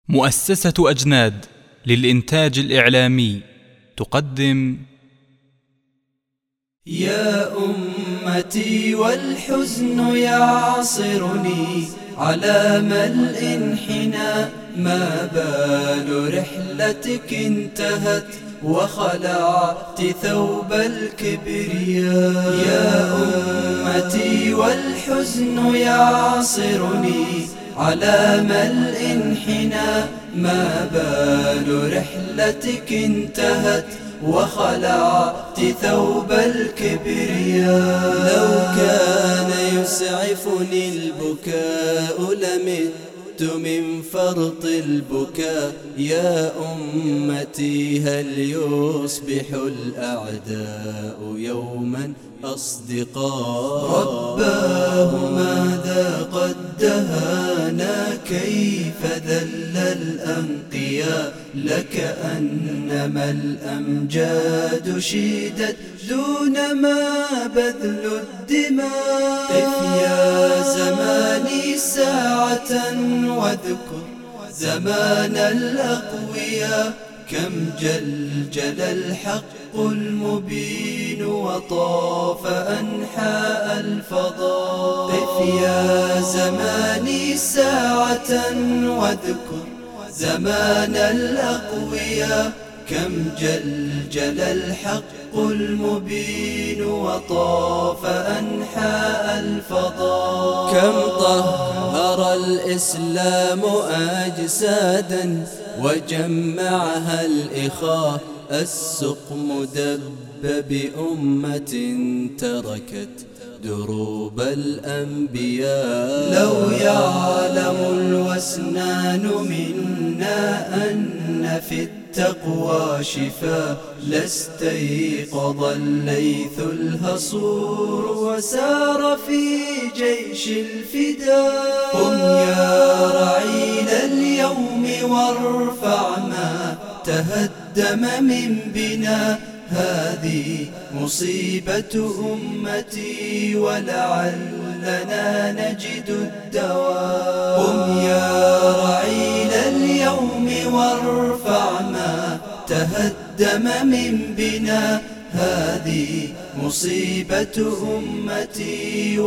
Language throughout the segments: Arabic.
مؤسسة أجناد للإنتاج الإعلامي تقدم: يا أمتي والحزن يعصرني على ملء انحنى، ما بال رحلتك انتهت وخلعت ثوب الكبرياء. يا أمتي والحزن يعصرني على ملء انحنى، ما بال رحلتك انتهت وخلعت ثوب الكبرياء. لو كان يسعفني البكاء لمت من فرط البكاء. يا أمتي هل يصبح الأعداء يوما أصدقاء؟ رباه ماذا قد دهانا، كيف ذل الأنقياء، لكأنما الأمجاد شيدت دون ما بذل الدماء. قف يا زماني ساعة واذكر زمان الأقوياء، كم جلجل الحق المبين وطاف أنحاء الفضاء. قف يا زماني ساعة واذكر زمان الأقوياء، كم جلجل الحق المبين وطاف أنحاء الفضاء. كم طهر الإسلام أجسادا وجمعها الإخاء، السقم دب بأمة تركت دروب الأنبياء. لو يعلم الوسنان منا أن في التقوى شفاء، لاستيقظ الليث الهصور وسار في جيش الفداء. قم يا رعيل اليوم وارفع ما تهدم من بنا، هذه مصيبة أمتي ولعلنا نجد الدواء. قم يا رعيل اليوم وارفع ما تهدم من بنا، هذه مصيبة أمتي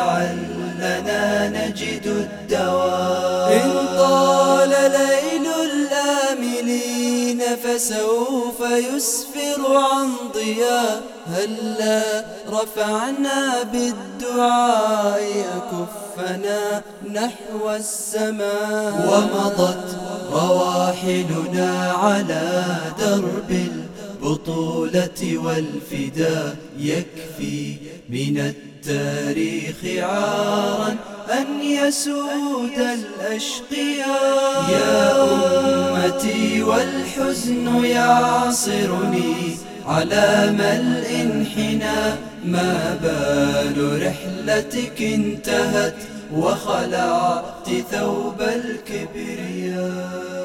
ولعلنا نجد الدواء. إن طال ليل الآملين فسوف يسفر عن ضياء، هلا رفعنا بالدعاء أكفنا نحو السماء. ومضت رواحلنا على درب البطولة والفداء، يكفي من التاريخ عارا أن يسود الأشقياء. يا أمتي والحزن يعصرني على ملء انحنى، ما بال رحلتك انتهت وخلعت ثوب الكبرياء.